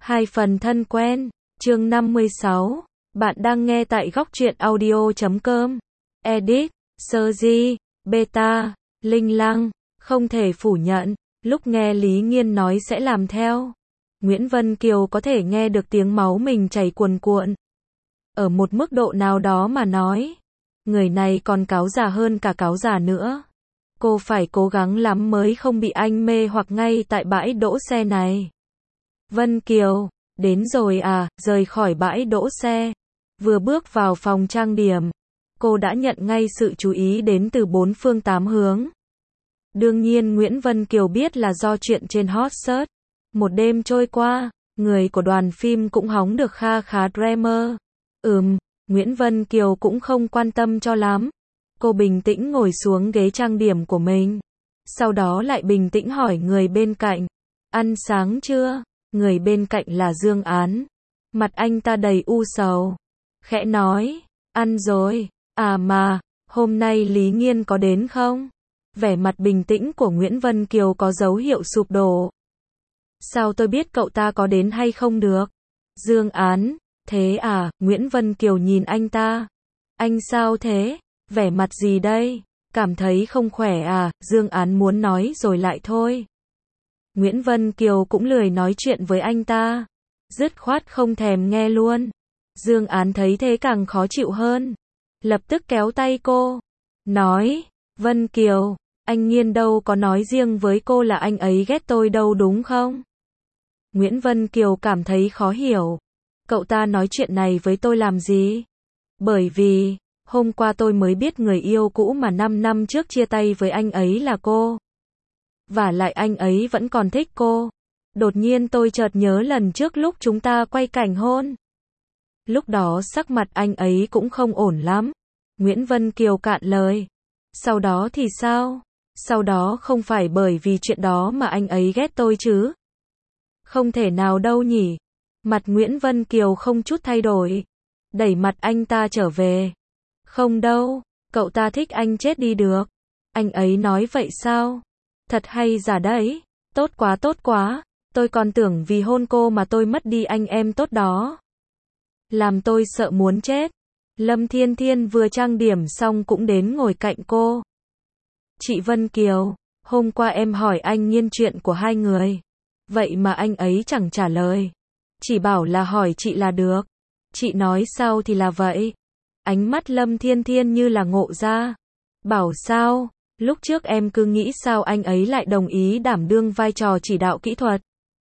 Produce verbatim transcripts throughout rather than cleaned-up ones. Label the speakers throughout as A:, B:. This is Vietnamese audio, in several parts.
A: Hai phần thân quen, chương năm mươi sáu. Bạn đang nghe tại góc truyện audio chấm com. Edit, Sergi, Beta, Linh Lăng, không thể phủ nhận, lúc nghe Lý Nghiên nói sẽ làm theo. Nguyễn Vân Kiều có thể nghe được tiếng máu mình chảy cuồn cuộn. Ở một mức độ nào đó mà nói, người này còn cáo già hơn cả cáo già nữa. Cô phải cố gắng lắm mới không bị anh mê hoặc ngay tại bãi đỗ xe này. Vân Kiều, đến rồi à, rời khỏi bãi đỗ xe. Vừa bước vào phòng trang điểm, cô đã nhận ngay sự chú ý đến từ bốn phương tám hướng. Đương nhiên Nguyễn Vân Kiều biết là do chuyện trên hot search. Một đêm trôi qua, người của đoàn phim cũng hóng được kha khá drama. Ừm, Nguyễn Vân Kiều cũng không quan tâm cho lắm. Cô bình tĩnh ngồi xuống ghế trang điểm của mình. Sau đó lại bình tĩnh hỏi người bên cạnh. Ăn sáng chưa? Người bên cạnh là Dương Án. Mặt anh ta đầy u sầu. Khẽ nói, ăn rồi. À mà, hôm nay Lý Nghiên có đến không? Vẻ mặt bình tĩnh của Nguyễn Vân Kiều có dấu hiệu sụp đổ. Sao tôi biết cậu ta có đến hay không được? Dương Án, thế à? Nguyễn Vân Kiều nhìn anh ta. Anh sao thế? Vẻ mặt gì đây? Cảm thấy không khỏe à? Dương Án muốn nói rồi lại thôi. Nguyễn Vân Kiều cũng lười nói chuyện với anh ta. Dứt khoát không thèm nghe luôn. Dương Án thấy thế càng khó chịu hơn. Lập tức kéo tay cô. Nói, Vân Kiều, anh Nghiên đâu có nói riêng với cô là anh ấy ghét tôi đâu đúng không? Nguyễn Vân Kiều cảm thấy khó hiểu. Cậu ta nói chuyện này với tôi làm gì? Bởi vì, hôm qua tôi mới biết người yêu cũ mà năm năm trước chia tay với anh ấy là cô. Và lại anh ấy vẫn còn thích cô. Đột nhiên tôi chợt nhớ lần trước lúc chúng ta quay cảnh hôn. Lúc đó sắc mặt anh ấy cũng không ổn lắm. Nguyễn Vân Kiều cạn lời. Sau đó thì sao? Sau đó không phải bởi vì chuyện đó mà anh ấy ghét tôi chứ? Không thể nào đâu nhỉ? Mặt Nguyễn Vân Kiều không chút thay đổi. Đẩy mặt anh ta trở về. Không đâu, cậu ta thích anh chết đi được. Anh ấy nói vậy sao? Thật hay giả đấy? Tốt quá tốt quá. Tôi còn tưởng vì hôn cô mà tôi mất đi anh em tốt đó. Làm tôi sợ muốn chết. Lâm Thiên Thiên vừa trang điểm xong cũng đến ngồi cạnh cô. Chị Vân Kiều, hôm qua em hỏi anh Nghiên chuyện của hai người. Vậy mà anh ấy chẳng trả lời. Chỉ bảo là hỏi chị là được. Chị nói sao thì là vậy. Ánh mắt Lâm Thiên Thiên như là ngộ ra. Bảo sao? Lúc trước em cứ nghĩ sao anh ấy lại đồng ý đảm đương vai trò chỉ đạo kỹ thuật.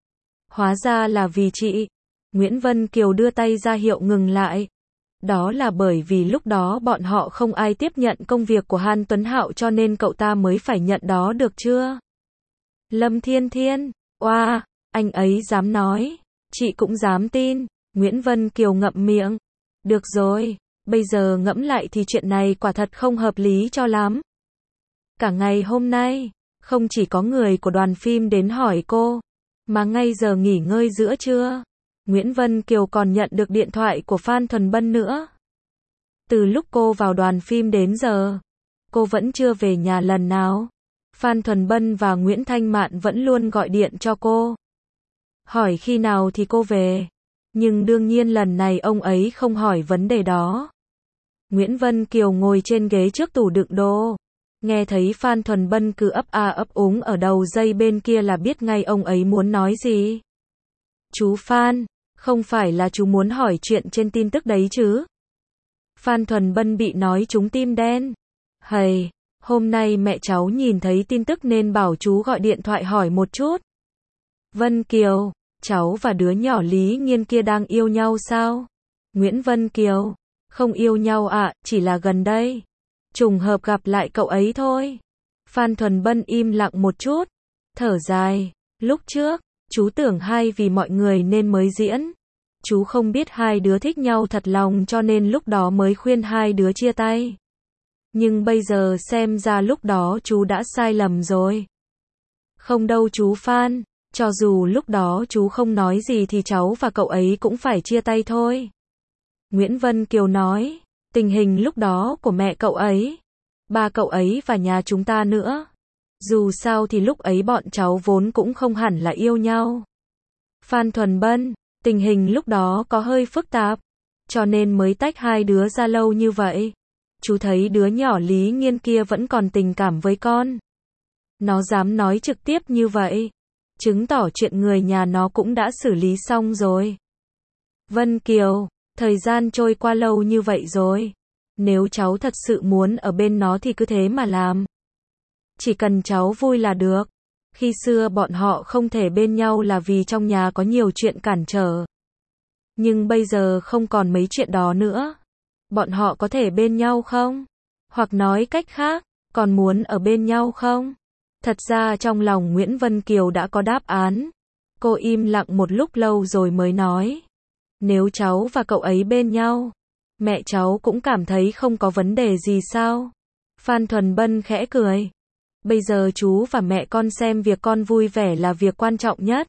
A: Hóa ra là vì chị. Nguyễn Vân Kiều đưa tay ra hiệu ngừng lại. Đó là bởi vì lúc đó bọn họ không ai tiếp nhận công việc của Hàn Tuấn Hạo cho nên cậu ta mới phải nhận đó được chưa? Lâm Thiên Thiên, oa, anh ấy dám nói. Chị cũng dám tin. Nguyễn Vân Kiều ngậm miệng. Được rồi, bây giờ ngẫm lại thì chuyện này quả thật không hợp lý cho lắm. Cả ngày hôm nay, không chỉ có người của đoàn phim đến hỏi cô, mà ngay giờ nghỉ ngơi giữa trưa, Nguyễn Vân Kiều còn nhận được điện thoại của Phan Thuần Bân nữa. Từ lúc cô vào đoàn phim đến giờ, cô vẫn chưa về nhà lần nào. Phan Thuần Bân và Nguyễn Thanh Mạn vẫn luôn gọi điện cho cô. Hỏi khi nào thì cô về. Nhưng đương nhiên lần này ông ấy không hỏi vấn đề đó. Nguyễn Vân Kiều ngồi trên ghế trước tủ đựng đồ. Nghe thấy Phan Thuần Bân cứ ấp a ấp úng ở đầu dây bên kia là biết ngay ông ấy muốn nói gì. Chú Phan, không phải là chú muốn hỏi chuyện trên tin tức đấy chứ? Phan Thuần Bân bị nói trúng tim đen. Hầy, hôm nay mẹ cháu nhìn thấy tin tức nên bảo chú gọi điện thoại hỏi một chút. Vân Kiều, cháu và đứa nhỏ Lý Nghiên kia đang yêu nhau sao? Nguyễn Vân Kiều, không yêu nhau ạ, à, chỉ là gần đây. Trùng hợp gặp lại cậu ấy thôi. Phan Thuần Bân im lặng một chút. Thở dài. Lúc trước, chú tưởng hai vì mọi người nên mới diễn. Chú không biết hai đứa thích nhau thật lòng cho nên lúc đó mới khuyên hai đứa chia tay. Nhưng bây giờ xem ra lúc đó chú đã sai lầm rồi. Không đâu chú Phan. Cho dù lúc đó chú không nói gì thì cháu và cậu ấy cũng phải chia tay thôi. Nguyễn Vân Kiều nói. Tình hình lúc đó của mẹ cậu ấy, ba cậu ấy và nhà chúng ta nữa. Dù sao thì lúc ấy bọn cháu vốn cũng không hẳn là yêu nhau. Phan Thuần Bân, Tình hình lúc đó có hơi phức tạp, cho nên mới tách hai đứa ra lâu như vậy. Chú thấy đứa nhỏ Lý Nghiên kia vẫn còn tình cảm với con. Nó dám nói trực tiếp như vậy, chứng tỏ chuyện người nhà nó cũng đã xử lý xong rồi. Vân Kiều, thời gian trôi qua lâu như vậy rồi. Nếu cháu thật sự muốn ở bên nó thì cứ thế mà làm. Chỉ cần cháu vui là được. Khi xưa bọn họ không thể bên nhau là vì trong nhà có nhiều chuyện cản trở. Nhưng bây giờ không còn mấy chuyện đó nữa. Bọn họ có thể bên nhau không? Hoặc nói cách khác, còn muốn ở bên nhau không? Thật ra trong lòng Nguyễn Vân Kiều đã có đáp án. Cô im lặng một lúc lâu rồi mới nói. Nếu cháu và cậu ấy bên nhau, mẹ cháu cũng cảm thấy không có vấn đề gì sao? Phan Thuần Bân khẽ cười. Bây giờ chú và mẹ con xem việc con vui vẻ là việc quan trọng nhất.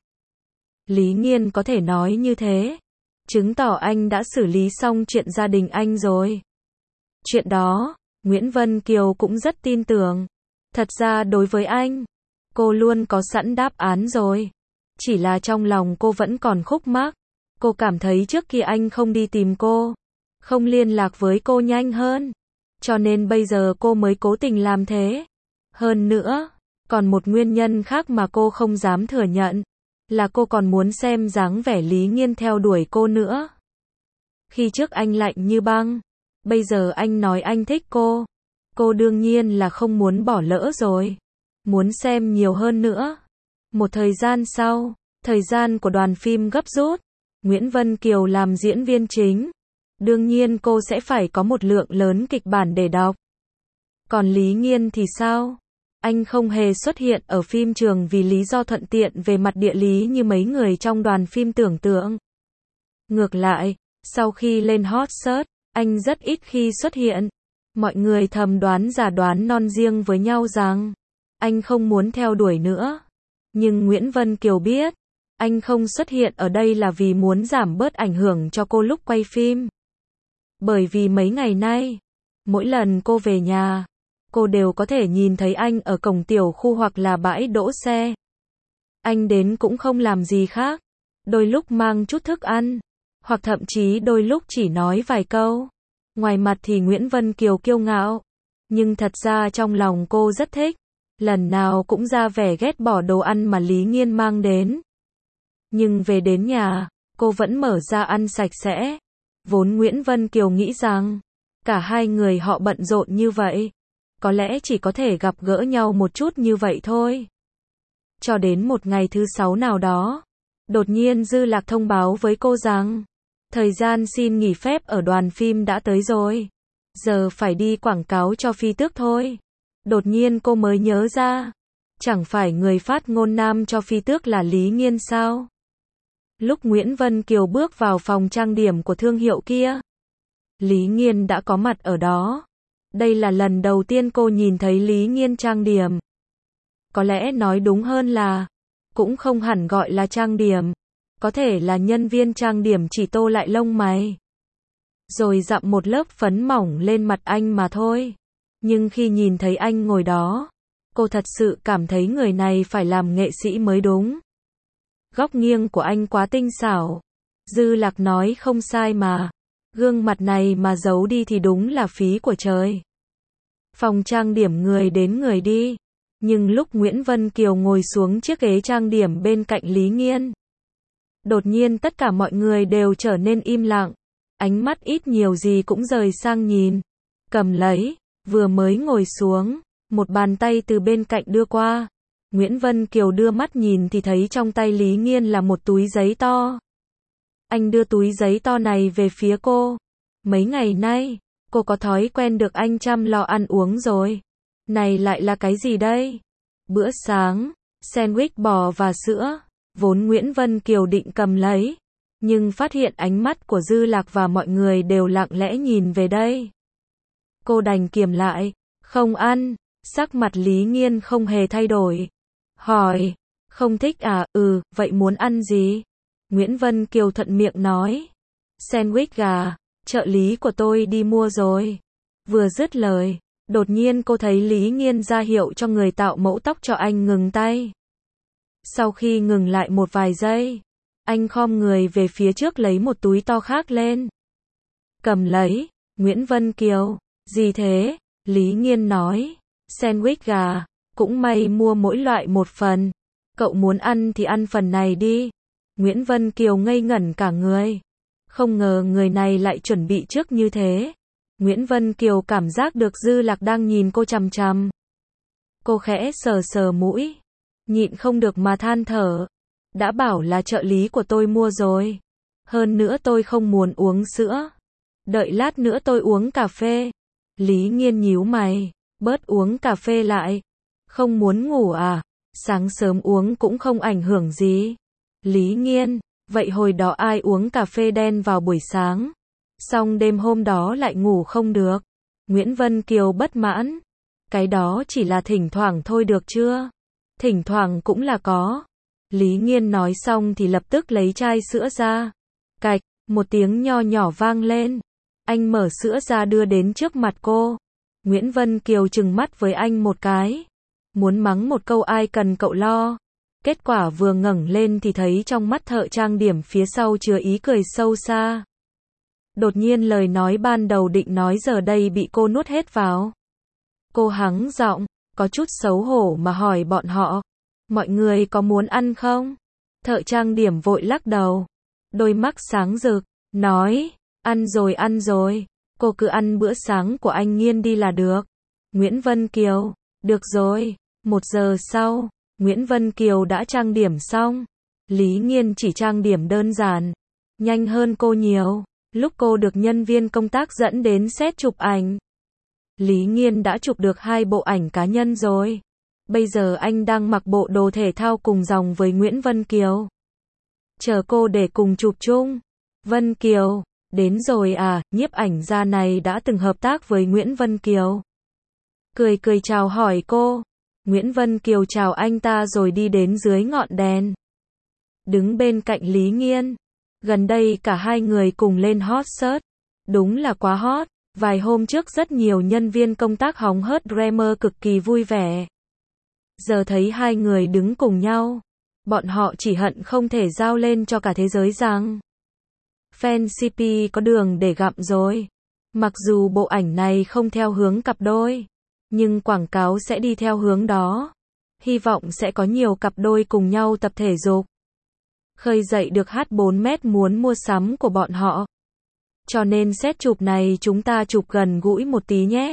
A: Lý Nghiên có thể nói như thế, chứng tỏ anh đã xử lý xong chuyện gia đình anh rồi. Chuyện đó, Nguyễn Vân Kiều cũng rất tin tưởng. Thật ra đối với anh, cô luôn có sẵn đáp án rồi. Chỉ là trong lòng cô vẫn còn khúc mắc. Cô cảm thấy trước kia anh không đi tìm cô, không liên lạc với cô nhanh hơn. Cho nên bây giờ cô mới cố tình làm thế. Hơn nữa, còn một nguyên nhân khác mà cô không dám thừa nhận, là cô còn muốn xem dáng vẻ Lý Nghiên theo đuổi cô nữa. Khi trước anh lạnh như băng, bây giờ anh nói anh thích cô. Cô đương nhiên là không muốn bỏ lỡ rồi. Muốn xem nhiều hơn nữa. Một thời gian sau, thời gian của đoàn phim gấp rút. Nguyễn Vân Kiều làm diễn viên chính. Đương nhiên cô sẽ phải có một lượng lớn kịch bản để đọc. Còn Lý Nghiên thì sao? Anh không hề xuất hiện ở phim trường vì lý do thuận tiện về mặt địa lý như mấy người trong đoàn phim tưởng tượng. Ngược lại, sau khi lên hot search, anh rất ít khi xuất hiện. Mọi người thầm đoán giả đoán non riêng với nhau rằng anh không muốn theo đuổi nữa. Nhưng Nguyễn Vân Kiều biết, anh không xuất hiện ở đây là vì muốn giảm bớt ảnh hưởng cho cô lúc quay phim. Bởi vì mấy ngày nay, mỗi lần cô về nhà, cô đều có thể nhìn thấy anh ở cổng tiểu khu hoặc là bãi đỗ xe. Anh đến cũng không làm gì khác, đôi lúc mang chút thức ăn, hoặc thậm chí đôi lúc chỉ nói vài câu. Ngoài mặt thì Nguyễn Vân Kiều kiêu ngạo, nhưng thật ra trong lòng cô rất thích, lần nào cũng ra vẻ ghét bỏ đồ ăn mà Lý Nghiên mang đến. Nhưng về đến nhà, cô vẫn mở ra ăn sạch sẽ. Vốn Nguyễn Vân Kiều nghĩ rằng, cả hai người họ bận rộn như vậy, có lẽ chỉ có thể gặp gỡ nhau một chút như vậy thôi. Cho đến một ngày thứ sáu nào đó, đột nhiên Dư Lạc thông báo với cô rằng, thời gian xin nghỉ phép ở đoàn phim đã tới rồi. Giờ phải đi quảng cáo cho Phi Tước thôi. Đột nhiên cô mới nhớ ra, chẳng phải người phát ngôn nam cho Phi Tước là Lý Nghiên sao? Lúc Nguyễn Vân Kiều bước vào phòng trang điểm của thương hiệu kia, Lý Nghiên đã có mặt ở đó. Đây là lần đầu tiên cô nhìn thấy Lý Nghiên trang điểm. Có lẽ nói đúng hơn là, cũng không hẳn gọi là trang điểm. Có thể là nhân viên trang điểm chỉ tô lại lông mày, rồi dặm một lớp phấn mỏng lên mặt anh mà thôi. Nhưng khi nhìn thấy anh ngồi đó, cô thật sự cảm thấy người này phải làm nghệ sĩ mới đúng. Góc nghiêng của anh quá tinh xảo. Dư Lạc nói không sai mà. Gương mặt này mà giấu đi thì đúng là phí của trời. Phòng trang điểm người đến người đi. Nhưng lúc Nguyễn Vân Kiều ngồi xuống chiếc ghế trang điểm bên cạnh Lý Nghiên, đột nhiên tất cả mọi người đều trở nên im lặng. Ánh mắt ít nhiều gì cũng rời sang nhìn. Cầm lấy, vừa mới ngồi xuống, một bàn tay từ bên cạnh đưa qua. Nguyễn Vân Kiều đưa mắt nhìn thì thấy trong tay Lý Nghiên là một túi giấy to. Anh đưa túi giấy to này về phía cô. Mấy ngày nay, cô có thói quen được anh chăm lo ăn uống rồi. Này lại là cái gì đây? Bữa sáng, sandwich bò và sữa. Vốn Nguyễn Vân Kiều định cầm lấy, nhưng phát hiện ánh mắt của Dư Lạc và mọi người đều lặng lẽ nhìn về đây. Cô đành kiềm lại, không ăn. Sắc mặt Lý Nghiên không hề thay đổi. Hỏi, không thích à? Ừ, vậy muốn ăn gì? Nguyễn Vân Kiều thuận miệng nói, sandwich gà, trợ lý của tôi đi mua rồi. Vừa dứt lời, đột nhiên cô thấy Lý Nghiên ra hiệu cho người tạo mẫu tóc cho anh ngừng tay. Sau khi ngừng lại một vài giây, Anh khom người về phía trước lấy một túi to khác lên. Cầm lấy, Nguyễn Vân Kiều, gì thế? Lý Nghiên nói, sandwich gà, cũng may mua mỗi loại một phần. Cậu muốn ăn thì ăn phần này đi. Nguyễn Vân Kiều ngây ngẩn cả người. Không ngờ người này lại chuẩn bị trước như thế. Nguyễn Vân Kiều cảm giác được Dư Lạc đang nhìn cô chằm chằm. Cô khẽ sờ sờ mũi, nhịn không được mà than thở. Đã bảo là trợ lý của tôi mua rồi. Hơn nữa tôi không muốn uống sữa. Đợi lát nữa tôi uống cà phê. Lý Nghiên nhíu mày, bớt uống cà phê lại. Không muốn ngủ à? Sáng sớm uống cũng không ảnh hưởng gì. Lý Nghiên, vậy hồi đó ai uống cà phê đen vào buổi sáng? Xong đêm hôm đó lại ngủ không được. Nguyễn Vân Kiều bất mãn. Cái đó chỉ là thỉnh thoảng thôi được chưa? Thỉnh thoảng cũng là có. Lý Nghiên nói xong thì lập tức lấy chai sữa ra. Cạch, một tiếng nho nhỏ vang lên. Anh mở sữa ra đưa đến trước mặt cô. Nguyễn Vân Kiều trừng mắt với anh một cái. Muốn mắng một câu ai cần cậu lo. Kết quả vừa ngẩng lên thì thấy trong mắt thợ trang điểm phía sau chứa ý cười sâu xa. Đột nhiên lời nói ban đầu định nói giờ đây bị cô nuốt hết vào. Cô hắng giọng, có chút xấu hổ mà hỏi bọn họ. Mọi người có muốn ăn không? Thợ trang điểm vội lắc đầu. Đôi mắt sáng rực, nói, ăn rồi ăn rồi. Cô cứ ăn bữa sáng của anh Nghiên đi là được. Nguyễn Vân Kiều, được rồi. Một giờ sau, Nguyễn Vân Kiều đã trang điểm xong. Lý Nghiên chỉ trang điểm đơn giản, nhanh hơn cô nhiều. Lúc cô được nhân viên công tác dẫn đến set chụp ảnh, Lý Nghiên đã chụp được hai bộ ảnh cá nhân rồi. Bây giờ anh đang mặc bộ đồ thể thao cùng dòng với Nguyễn Vân Kiều. Chờ cô để cùng chụp chung. Vân Kiều, đến rồi à? Nhiếp ảnh gia này đã từng hợp tác với Nguyễn Vân Kiều. Cười cười chào hỏi cô. Nguyễn Vân Kiều chào anh ta rồi đi đến dưới ngọn đèn. Đứng bên cạnh Lý Nghiên. Gần đây cả hai người cùng lên hot search. Đúng là quá hot. Vài hôm trước rất nhiều nhân viên công tác hóng hớt Dreamer cực kỳ vui vẻ. Giờ thấy hai người đứng cùng nhau. Bọn họ chỉ hận không thể giao lên cho cả thế giới rằng fan xê pê có đường để gặm rồi. Mặc dù bộ ảnh này không theo hướng cặp đôi, nhưng quảng cáo sẽ đi theo hướng đó. Hy vọng sẽ có nhiều cặp đôi cùng nhau tập thể dục. Khơi dậy được hát bốn mét muốn mua sắm của bọn họ. Cho nên set chụp này chúng ta chụp gần gũi một tí nhé.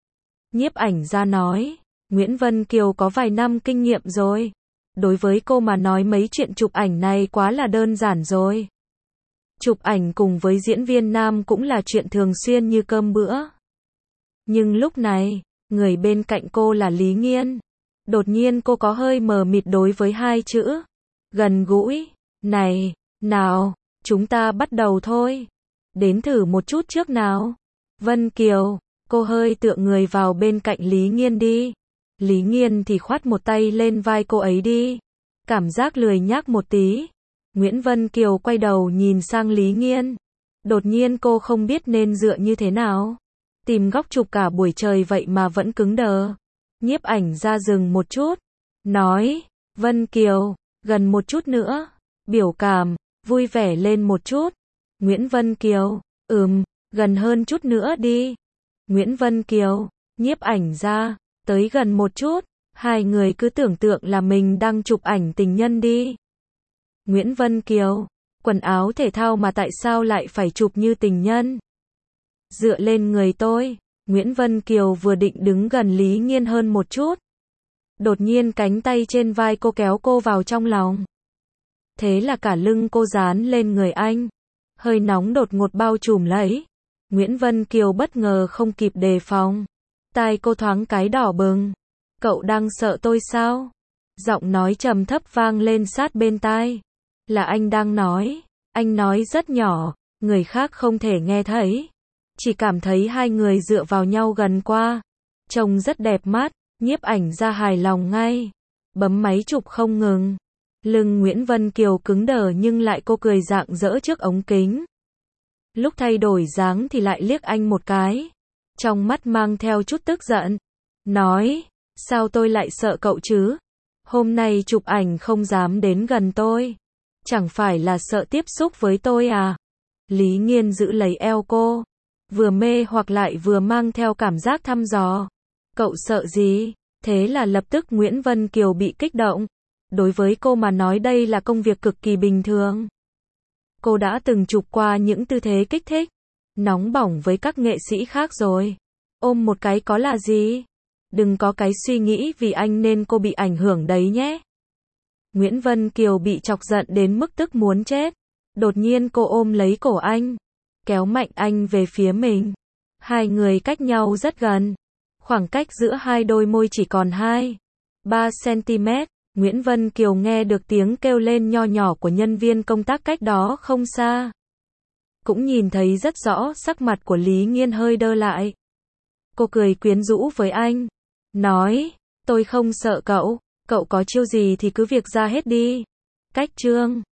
A: Nhiếp ảnh gia nói, Nguyễn Vân Kiều có vài năm kinh nghiệm rồi. Đối với cô mà nói mấy chuyện chụp ảnh này quá là đơn giản rồi. Chụp ảnh cùng với diễn viên nam cũng là chuyện thường xuyên như cơm bữa. Nhưng lúc này, người bên cạnh cô là Lý Nghiên. Đột nhiên cô có hơi mờ mịt đối với hai chữ gần gũi. Này, nào, chúng ta bắt đầu thôi. Đến thử một chút trước nào. Vân Kiều, cô hơi tựa người vào bên cạnh Lý Nghiên đi. Lý Nghiên thì khoát một tay lên vai cô ấy đi. Cảm giác lười nhác một tí. Nguyễn Vân Kiều quay đầu nhìn sang Lý Nghiên. Đột nhiên cô không biết nên dựa như thế nào. Tìm góc chụp cả buổi trời vậy mà vẫn cứng đờ. Nhiếp ảnh ra dừng một chút. Nói, Vân Kiều, gần một chút nữa. Biểu cảm, vui vẻ lên một chút. Nguyễn Vân Kiều, ừm, gần hơn chút nữa đi. Nguyễn Vân Kiều, nhiếp ảnh ra, tới gần một chút. Hai người cứ tưởng tượng là mình đang chụp ảnh tình nhân đi. Nguyễn Vân Kiều, quần áo thể thao mà tại sao lại phải chụp như tình nhân? Dựa lên người tôi. Nguyễn Vân Kiều vừa định đứng gần Lý Nghiên hơn một chút. Đột nhiên cánh tay trên vai cô kéo cô vào trong lòng. Thế là cả lưng cô dán lên người anh. Hơi nóng đột ngột bao trùm lấy. Nguyễn Vân Kiều bất ngờ không kịp đề phòng. Tai cô thoáng cái đỏ bừng. Cậu đang sợ tôi sao? Giọng nói trầm thấp vang lên sát bên tai. Là anh đang nói. Anh nói rất nhỏ, người khác không thể nghe thấy. Chỉ cảm thấy hai người dựa vào nhau gần qua. Trông rất đẹp mắt, nhiếp ảnh ra hài lòng ngay. Bấm máy chụp không ngừng. Lưng Nguyễn Vân Kiều cứng đờ nhưng lại cô cười rạng rỡ trước ống kính. Lúc thay đổi dáng thì lại liếc anh một cái. Trong mắt mang theo chút tức giận. Nói, sao tôi lại sợ cậu chứ? Hôm nay chụp ảnh không dám đến gần tôi. Chẳng phải là sợ tiếp xúc với tôi à? Lý Nghiên giữ lấy eo cô, vừa mê hoặc lại vừa mang theo cảm giác thăm dò. Cậu sợ gì? Thế là lập tức Nguyễn Vân Kiều bị kích động. Đối với cô mà nói đây là công việc cực kỳ bình thường. Cô đã từng chụp qua những tư thế kích thích, nóng bỏng với các nghệ sĩ khác rồi. Ôm một cái có là gì? Đừng có cái suy nghĩ vì anh nên cô bị ảnh hưởng đấy nhé. Nguyễn Vân Kiều bị chọc giận đến mức tức muốn chết. Đột nhiên cô ôm lấy cổ anh, kéo mạnh anh về phía mình. Hai người cách nhau rất gần. Khoảng cách giữa hai đôi môi chỉ còn hai, ba xăng-ti-mét. Nguyễn Vân Kiều nghe được tiếng kêu lên nho nhỏ của nhân viên công tác cách đó không xa. Cũng nhìn thấy rất rõ sắc mặt của Lý Nghiên hơi đơ lại. Cô cười quyến rũ với anh, nói, tôi không sợ cậu, cậu có chiêu gì thì cứ việc ra hết đi. Cách chương